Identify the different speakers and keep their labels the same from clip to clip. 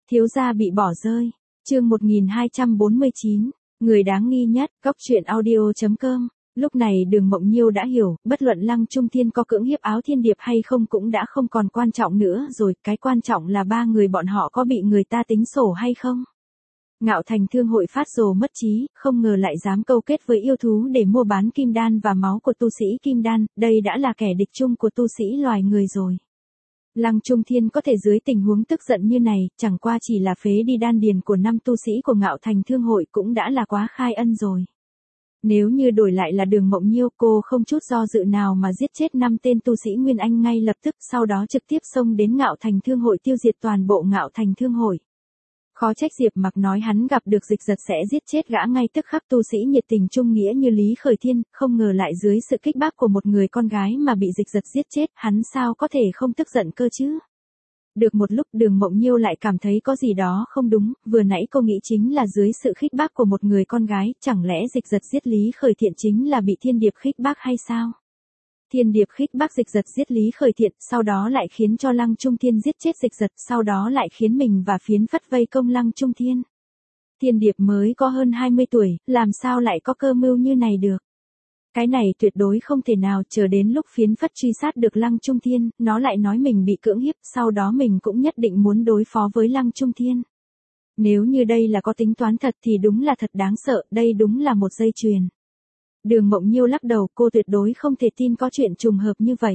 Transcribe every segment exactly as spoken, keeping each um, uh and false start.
Speaker 1: Thiếu gia bị bỏ rơi. Chương một nghìn hai trăm bốn mươi chín. Người đáng nghi nhất. Góc truyện audio chấm com. Lúc này Đường Mộng Nhiêu đã hiểu, bất luận Lăng Trung Thiên có cưỡng hiếp Áo Thiên Điệp hay không cũng đã không còn quan trọng nữa rồi, cái quan trọng là ba người bọn họ có bị người ta tính sổ hay không. Ngạo Thành Thương hội phát rồ mất trí, không ngờ lại dám câu kết với yêu thú để mua bán kim đan và máu của tu sĩ kim đan, đây đã là kẻ địch chung của tu sĩ loài người rồi. Lăng Trung Thiên có thể dưới tình huống tức giận như này, chẳng qua chỉ là phế đi đan điền của năm tu sĩ của Ngạo Thành Thương hội cũng đã là quá khai ân rồi. Nếu như đổi lại là Đường Mộng Nhiêu, cô không chút do dự nào mà giết chết năm tên tu sĩ Nguyên Anh ngay lập tức, sau đó trực tiếp xông đến Ngạo Thành Thương hội tiêu diệt toàn bộ Ngạo Thành Thương hội. Khó trách Diệp Mặc nói hắn gặp được Dịch Giật sẽ giết chết gã ngay tức khắc, tu sĩ nhiệt tình trung nghĩa như Lý Khởi Thiên, không ngờ lại dưới sự kích bác của một người con gái mà bị Dịch Giật giết chết, hắn sao có thể không tức giận cơ chứ. Được một lúc Đường Mộng Nhiêu lại cảm thấy có gì đó không đúng, vừa nãy cô nghĩ chính là dưới sự khích bác của một người con gái, chẳng lẽ Dịch Giật giết Lý Khởi Thiện chính là bị Thiên Điệp khích bác hay sao? Thiên Điệp khích bác Dịch Giật giết Lý Khởi Thiện, sau đó lại khiến cho Lăng Trung Thiên giết chết Dịch Giật, sau đó lại khiến mình và Phiến Phất vây công Lăng Trung Thiên. Thiên Điệp mới có hơn hai mươi tuổi, làm sao lại có cơ mưu như này được? Cái này tuyệt đối không thể nào, chờ đến lúc Phiến Phất truy sát được Lăng Trung Thiên, nó lại nói mình bị cưỡng hiếp, sau đó mình cũng nhất định muốn đối phó với Lăng Trung Thiên. Nếu như đây là có tính toán thật thì đúng là thật đáng sợ, đây đúng là một dây chuyền. Đường Mộng Nhiêu lắc đầu, cô tuyệt đối không thể tin có chuyện trùng hợp như vậy.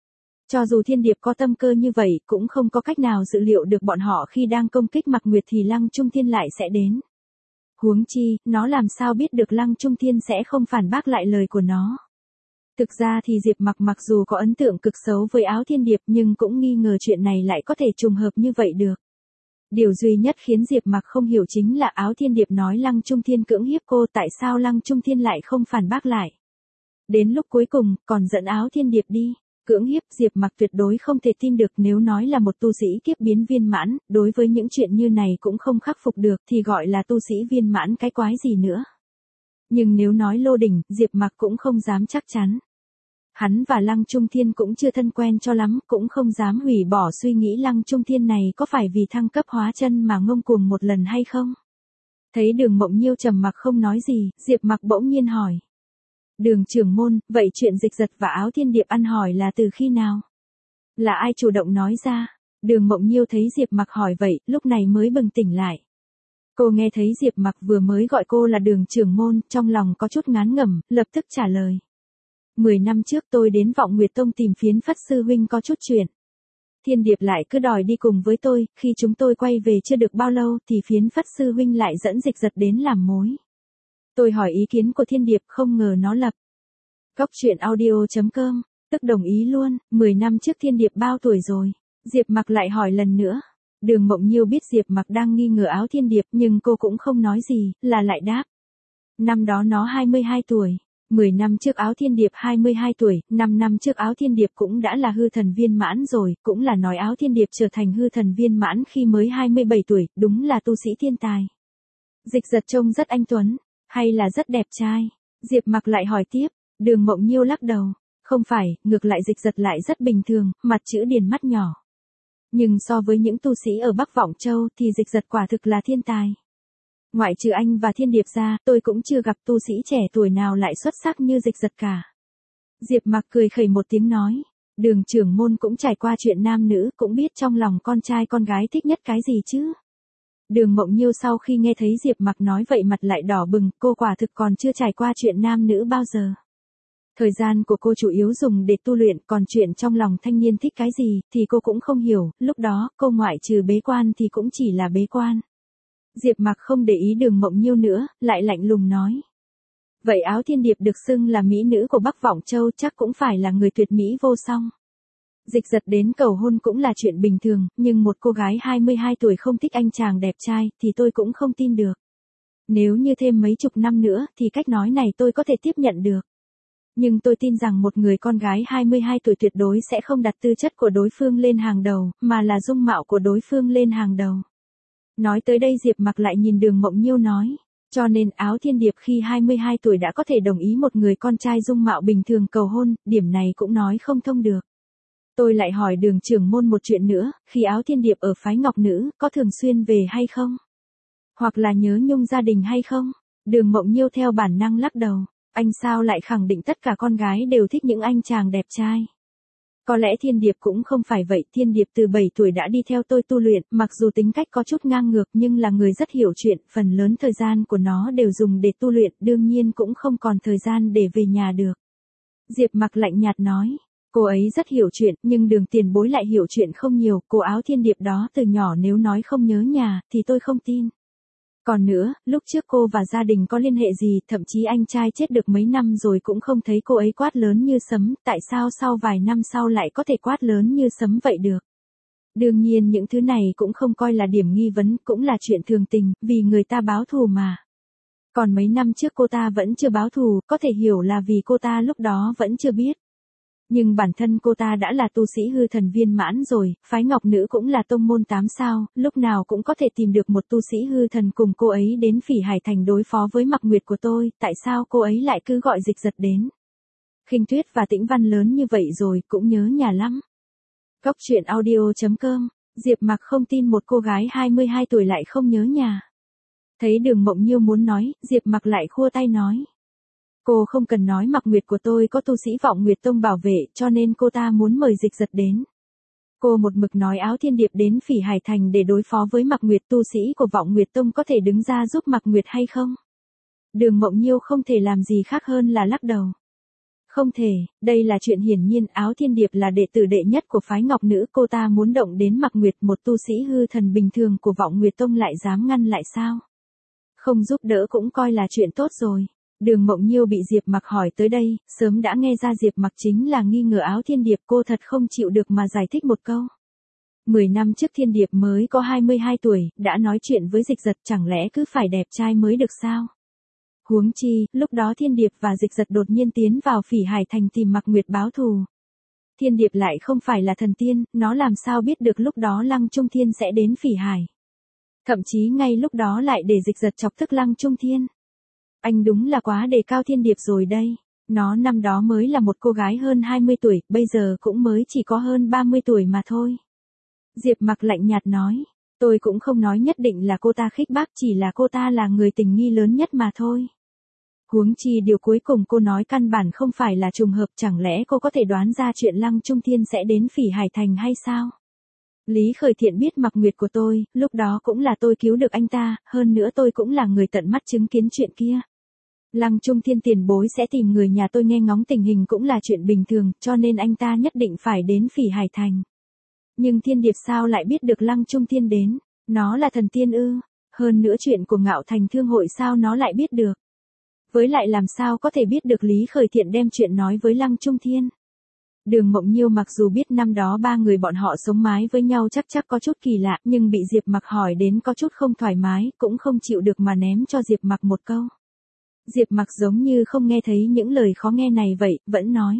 Speaker 1: Cho dù Thiên Điệp có tâm cơ như vậy, cũng không có cách nào dự liệu được bọn họ khi đang công kích Mạc Nguyệt thì Lăng Trung Thiên lại sẽ đến. Huống chi, nó làm sao biết được Lăng Trung Thiên sẽ không phản bác lại lời của nó. Thực ra thì Diệp Mặc mặc dù có ấn tượng cực xấu với Áo Thiên Điệp nhưng cũng nghi ngờ chuyện này lại có thể trùng hợp như vậy được. Điều duy nhất khiến Diệp Mặc không hiểu chính là Áo Thiên Điệp nói Lăng Trung Thiên cưỡng hiếp cô, tại sao Lăng Trung Thiên lại không phản bác lại. Đến lúc cuối cùng, còn dẫn Áo Thiên Điệp đi. Cưỡng hiếp, Diệp Mặc tuyệt đối không thể tin được, nếu nói là một tu sĩ kiếp biến viên mãn, đối với những chuyện như này cũng không khắc phục được thì gọi là tu sĩ viên mãn cái quái gì nữa. Nhưng nếu nói lô đỉnh, Diệp Mặc cũng không dám chắc chắn. Hắn và Lăng Trung Thiên cũng chưa thân quen cho lắm, cũng không dám hủy bỏ suy nghĩ Lăng Trung Thiên này có phải vì thăng cấp hóa chân mà ngông cuồng một lần hay không. Thấy Đường Mộng Nhiêu trầm mặc không nói gì, Diệp Mặc bỗng nhiên hỏi. Đường trưởng môn, vậy chuyện Dịch Giật và Áo Thiên Điệp ăn hỏi là từ khi nào? Là ai chủ động nói ra? Đường Mộng Nhiêu thấy Diệp Mặc hỏi vậy, lúc này mới bừng tỉnh lại. Cô nghe thấy Diệp Mặc vừa mới gọi cô là Đường trưởng môn, trong lòng có chút ngán ngẩm, lập tức trả lời. Mười năm trước tôi đến Vọng Nguyệt Tông tìm Phiến Phất sư huynh có chút chuyện. Thiên Điệp lại cứ đòi đi cùng với tôi, khi chúng tôi quay về chưa được bao lâu thì Phiến Phất sư huynh lại dẫn Dịch Giật đến làm mối. Tôi hỏi ý kiến của Thiên Điệp, không ngờ nó lập. Góc truyện audio chấm com, tức đồng ý luôn. Mười năm trước Thiên Điệp bao tuổi rồi? Diệp Mặc lại hỏi lần nữa. Đường Mộng Nhiêu biết Diệp Mặc đang nghi ngờ Áo Thiên Điệp nhưng cô cũng không nói gì, là lại đáp. Năm đó nó hai mươi hai tuổi. Mười năm trước Áo Thiên Điệp hai mươi hai tuổi, năm năm trước Áo Thiên Điệp cũng đã là hư thần viên mãn rồi, cũng là nói Áo Thiên Điệp trở thành hư thần viên mãn khi mới hai mươi bảy tuổi, đúng là tu sĩ thiên tài. Dịch Giật trông rất anh tuấn, hay là rất đẹp trai? Diệp Mặc lại hỏi tiếp. Đường Mộng Nhiêu lắc đầu. Không phải, ngược lại Dịch Giật lại rất bình thường, mặt chữ điền mắt nhỏ. Nhưng so với những tu sĩ ở Bắc Vọng Châu thì Dịch Giật quả thực là thiên tài. Ngoại trừ anh và Thiên Điệp ra, tôi cũng chưa gặp tu sĩ trẻ tuổi nào lại xuất sắc như Dịch Giật cả. Diệp Mặc cười khẩy một tiếng nói. Đường trưởng môn cũng trải qua chuyện nam nữ, cũng biết trong lòng con trai con gái thích nhất cái gì chứ. Đường Mộng Nhiêu sau khi nghe thấy Diệp Mặc nói vậy mặt lại đỏ bừng, cô quả thực còn chưa trải qua chuyện nam nữ bao giờ. Thời gian của cô chủ yếu dùng để tu luyện, còn chuyện trong lòng thanh niên thích cái gì thì cô cũng không hiểu, lúc đó cô ngoại trừ bế quan thì cũng chỉ là bế quan. Diệp Mặc không để ý Đường Mộng Nhiêu nữa, lại lạnh lùng nói. Vậy Áo Thiên Điệp được xưng là mỹ nữ của Bắc Vọng Châu chắc cũng phải là người tuyệt mỹ vô song. Dịch Giật đến cầu hôn cũng là chuyện bình thường, nhưng một cô gái hai mươi hai tuổi không thích anh chàng đẹp trai thì tôi cũng không tin được. Nếu như thêm mấy chục năm nữa thì cách nói này tôi có thể tiếp nhận được. Nhưng tôi tin rằng một người con gái hai mươi hai tuổi tuyệt đối sẽ không đặt tư chất của đối phương lên hàng đầu, mà là dung mạo của đối phương lên hàng đầu. Nói tới đây Diệp Mặc lại nhìn Đường Mộng Nhiêu nói. Cho nên Áo Thiên Điệp khi hai mươi hai tuổi đã có thể đồng ý một người con trai dung mạo bình thường cầu hôn, điểm này cũng nói không thông được. Tôi lại hỏi đường trưởng môn một chuyện nữa, khi Áo Thiên Điệp ở phái Ngọc Nữ, có thường xuyên về hay không? Hoặc là nhớ nhung gia đình hay không? Đường Mộng Nhiêu theo bản năng lắc đầu. Anh sao lại khẳng định tất cả con gái đều thích những anh chàng đẹp trai? Có lẽ Thiên Điệp cũng không phải vậy, Thiên Điệp từ bảy tuổi đã đi theo tôi tu luyện, mặc dù tính cách có chút ngang ngược nhưng là người rất hiểu chuyện, phần lớn thời gian của nó đều dùng để tu luyện, đương nhiên cũng không còn thời gian để về nhà được. Diệp Mặc lạnh nhạt nói, cô ấy rất hiểu chuyện, nhưng Đường tiền bối lại hiểu chuyện không nhiều, cô Áo Thiên Điệp đó từ nhỏ nếu nói không nhớ nhà, thì tôi không tin. Còn nữa, lúc trước cô và gia đình có liên hệ gì, thậm chí anh trai chết được mấy năm rồi cũng không thấy cô ấy quát lớn như sấm, tại sao sau vài năm sau lại có thể quát lớn như sấm vậy được? Đương nhiên những thứ này cũng không coi là điểm nghi vấn, cũng là chuyện thường tình, vì người ta báo thù mà. Còn mấy năm trước cô ta vẫn chưa báo thù, có thể hiểu là vì cô ta lúc đó vẫn chưa biết. Nhưng bản thân cô ta đã là tu sĩ hư thần viên mãn rồi, phái Ngọc Nữ cũng là tông môn tám sao, lúc nào cũng có thể tìm được một tu sĩ hư thần cùng cô ấy đến Phỉ Hải Thành đối phó với Mặc Nguyệt của tôi, tại sao cô ấy lại cứ gọi Dịch Giật đến? Khinh Tuyết và Tĩnh Văn lớn như vậy rồi, cũng nhớ nhà lắm. Cốc truyện audio chấm com, Diệp Mặc không tin một cô gái hai mươi hai tuổi lại không nhớ nhà. Thấy Đường Mộng Nhiêu muốn nói, Diệp Mặc lại khua tay nói. Cô không cần nói, Mặc Nguyệt của tôi có tu sĩ Vọng Nguyệt Tông bảo vệ, cho nên cô ta muốn mời Dịch Giật đến. Cô một mực nói Áo Thiên Điệp đến Phỉ Hải Thành để đối phó với Mặc Nguyệt, tu sĩ của Vọng Nguyệt Tông có thể đứng ra giúp Mặc Nguyệt hay không? Đường Mộng Nhiêu không thể làm gì khác hơn là lắc đầu. Không thể, đây là chuyện hiển nhiên, Áo Thiên Điệp là đệ tử đệ nhất của phái Ngọc Nữ, cô ta muốn động đến Mặc Nguyệt, một tu sĩ hư thần bình thường của Vọng Nguyệt Tông lại dám ngăn lại sao? Không giúp đỡ cũng coi là chuyện tốt rồi. Đường Mộng Nhiêu bị Diệp Mặc hỏi tới đây, sớm đã nghe ra Diệp Mặc chính là nghi ngờ Áo Thiên Điệp, cô thật không chịu được mà giải thích một câu. Mười năm trước Thiên Điệp mới có hai mươi hai tuổi, đã nói chuyện với Dịch Giật, chẳng lẽ cứ phải đẹp trai mới được sao? Huống chi, lúc đó Thiên Điệp và Dịch Giật đột nhiên tiến vào Phỉ Hải Thành tìm Mặc Nguyệt báo thù. Thiên Điệp lại không phải là thần tiên, nó làm sao biết được lúc đó Lăng Trung Thiên sẽ đến Phỉ Hải. Thậm chí ngay lúc đó lại để Dịch Giật chọc tức Lăng Trung Thiên. Anh đúng là quá đề cao Thiên Điệp rồi đây. Nó năm đó mới là một cô gái hơn hai mươi tuổi, bây giờ cũng mới chỉ có hơn ba mươi tuổi mà thôi. Diệp Mặc lạnh nhạt nói, tôi cũng không nói nhất định là cô ta khích bác, chỉ là cô ta là người tình nghi lớn nhất mà thôi. Huống chi điều cuối cùng cô nói căn bản không phải là trùng hợp, chẳng lẽ cô có thể đoán ra chuyện Lăng Trung Thiên sẽ đến Phỉ Hải Thành hay sao? Lý Khởi Thiện biết Mặc Nguyệt của tôi, lúc đó cũng là tôi cứu được anh ta, hơn nữa tôi cũng là người tận mắt chứng kiến chuyện kia. Lăng Trung Thiên tiền bối sẽ tìm người nhà tôi nghe ngóng tình hình cũng là chuyện bình thường, cho nên anh ta nhất định phải đến Phỉ Hải Thành. Nhưng Thiên Điệp sao lại biết được Lăng Trung Thiên đến? Nó là thần tiên ư? Hơn nữa chuyện của Ngạo Thành Thương hội sao nó lại biết được? Với lại làm sao có thể biết được Lý Khởi Thiện đem chuyện nói với Lăng Trung Thiên? Đường Mộng Nhiêu mặc dù biết năm đó ba người bọn họ sống mái với nhau chắc chắc có chút kỳ lạ, nhưng bị Diệp Mặc hỏi đến có chút không thoải mái, cũng không chịu được mà ném cho Diệp Mặc một câu. Diệp Mặc giống như không nghe thấy những lời khó nghe này vậy, vẫn nói.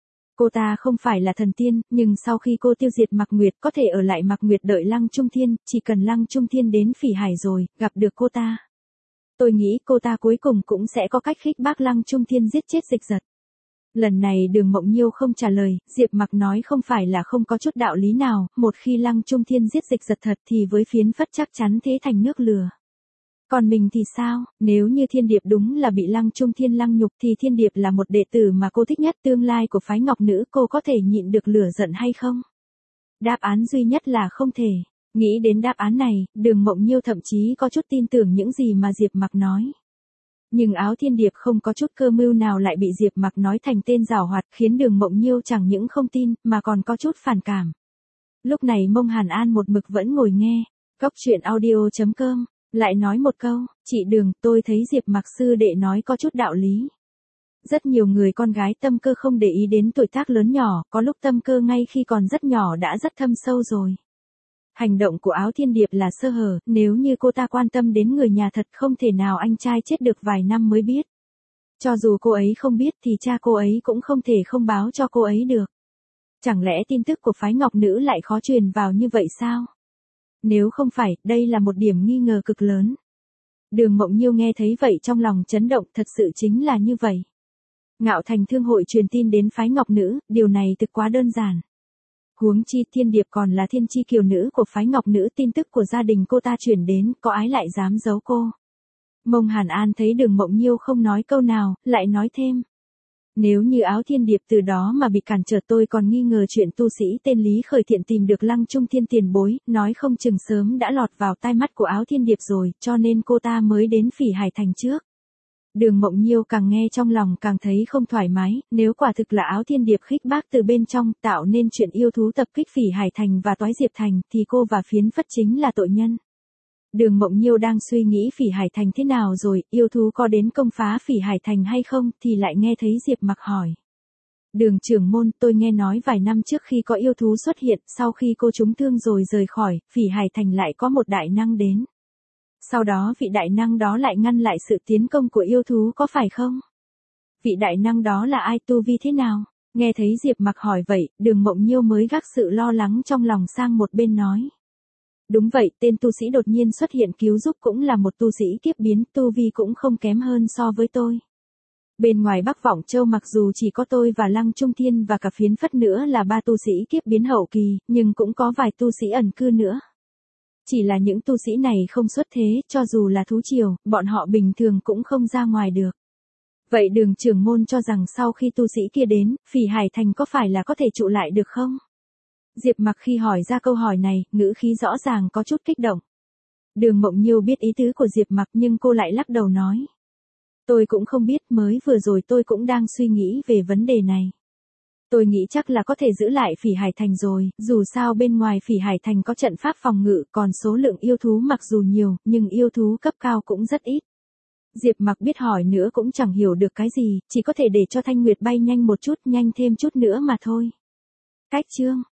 Speaker 1: Cô ta không phải là thần tiên, nhưng sau khi cô tiêu diệt Mặc Nguyệt có thể ở lại Mặc Nguyệt đợi Lăng Trung Thiên, chỉ cần Lăng Trung Thiên đến Phỉ Hải rồi, gặp được cô ta. Tôi nghĩ cô ta cuối cùng cũng sẽ có cách khích bác Lăng Trung Thiên giết chết Dịch Giật. Lần này Đường Mộng Nhiêu không trả lời, Diệp Mặc nói không phải là không có chút đạo lý nào, một khi Lăng Trung Thiên giết Dịch Giật thật thì với phiến phất chắc chắn thế thành nước lừa. Còn mình thì sao, nếu như Thiên Điệp đúng là bị Lăng Trung Thiên lăng nhục thì Thiên Điệp là một đệ tử mà cô thích nhất tương lai của phái Ngọc Nữ, cô có thể nhịn được lửa giận hay không? Đáp án duy nhất là không thể. Nghĩ đến đáp án này, Đường Mộng Nhiêu thậm chí có chút tin tưởng những gì mà Diệp Mặc nói. Nhưng Áo Thiên Điệp không có chút cơ mưu nào lại bị Diệp Mặc nói thành tên giảo hoạt, khiến Đường Mộng Nhiêu chẳng những không tin, mà còn có chút phản cảm. Lúc này Mông Hàn An một mực vẫn ngồi nghe. Cốc truyện audio chấm com, lại nói một câu, chị Đường, tôi thấy Diệp Mặc sư đệ nói có chút đạo lý. Rất nhiều người con gái tâm cơ không để ý đến tuổi tác lớn nhỏ, có lúc tâm cơ ngay khi còn rất nhỏ đã rất thâm sâu rồi. Hành động của Áo Thiên Điệp là sơ hở, nếu như cô ta quan tâm đến người nhà thật không thể nào anh trai chết được vài năm mới biết. Cho dù cô ấy không biết thì cha cô ấy cũng không thể không báo cho cô ấy được. Chẳng lẽ tin tức của phái Ngọc Nữ lại khó truyền vào như vậy sao? Nếu không phải, đây là một điểm nghi ngờ cực lớn. Đường Mộng Nhiêu nghe thấy vậy trong lòng chấn động, thật sự chính là như vậy. Ngạo Thành Thương hội truyền tin đến phái Ngọc Nữ, điều này thực quá đơn giản. Huống chi Thiên Điệp còn là thiên chi kiều nữ của phái Ngọc Nữ, tin tức của gia đình cô ta chuyển đến, có ai lại dám giấu cô. Mông Hàn An thấy Đường Mộng Nhiêu không nói câu nào, lại nói thêm. Nếu như Áo Thiên Điệp từ đó mà bị cản trở, tôi còn nghi ngờ chuyện tu sĩ tên Lý Khởi Thiện tìm được Lăng Trung Thiên tiền bối, nói không chừng sớm đã lọt vào tai mắt của Áo Thiên Điệp rồi, cho nên cô ta mới đến Phỉ Hải Thành trước. Đường Mộng Nhiêu càng nghe trong lòng càng thấy không thoải mái, nếu quả thực là Áo Thiên Điệp khích bác từ bên trong, tạo nên chuyện yêu thú tập kích Phỉ Hải Thành và Toái Diệp Thành, thì cô và Phiến Phất chính là tội nhân. Đường Mộng Nhiêu đang suy nghĩ Phỉ Hải Thành thế nào rồi, yêu thú có đến công phá Phỉ Hải Thành hay không, thì lại nghe thấy Diệp Mặc hỏi. Đường trưởng môn, tôi nghe nói vài năm trước khi có yêu thú xuất hiện, sau khi cô trúng thương rồi rời khỏi, Phỉ Hải Thành lại có một đại năng đến. Sau đó vị đại năng đó lại ngăn lại sự tiến công của yêu thú, có phải không? Vị đại năng đó là ai, tu vi thế nào? Nghe thấy Diệp Mặc hỏi vậy, Đường Mộng Nhiêu mới gác sự lo lắng trong lòng sang một bên nói. Đúng vậy, tên tu sĩ đột nhiên xuất hiện cứu giúp cũng là một tu sĩ kiếp biến, tu vi cũng không kém hơn so với tôi. Bên ngoài Bắc Vọng Châu mặc dù chỉ có tôi và Lăng Trung Thiên và cả Phiến Phất nữa là ba tu sĩ kiếp biến hậu kỳ, nhưng cũng có vài tu sĩ ẩn cư nữa. Chỉ là những tu sĩ này không xuất thế, cho dù là thú triều, bọn họ bình thường cũng không ra ngoài được. Vậy Đường trưởng môn cho rằng sau khi tu sĩ kia đến, Phỉ Hải Thành có phải là có thể trụ lại được không? Diệp Mặc khi hỏi ra câu hỏi này, ngữ khí rõ ràng có chút kích động. Đường Mộng Nhiêu biết ý tứ của Diệp Mặc nhưng cô lại lắc đầu nói. Tôi cũng không biết, mới vừa rồi tôi cũng đang suy nghĩ về vấn đề này. Tôi nghĩ chắc là có thể giữ lại Phỉ Hải Thành rồi, dù sao bên ngoài Phỉ Hải Thành có trận pháp phòng ngự, còn số lượng yêu thú mặc dù nhiều, nhưng yêu thú cấp cao cũng rất ít. Diệp Mặc biết hỏi nữa cũng chẳng hiểu được cái gì, chỉ có thể để cho Thanh Nguyệt bay nhanh một chút, nhanh thêm chút nữa mà thôi. Cách chương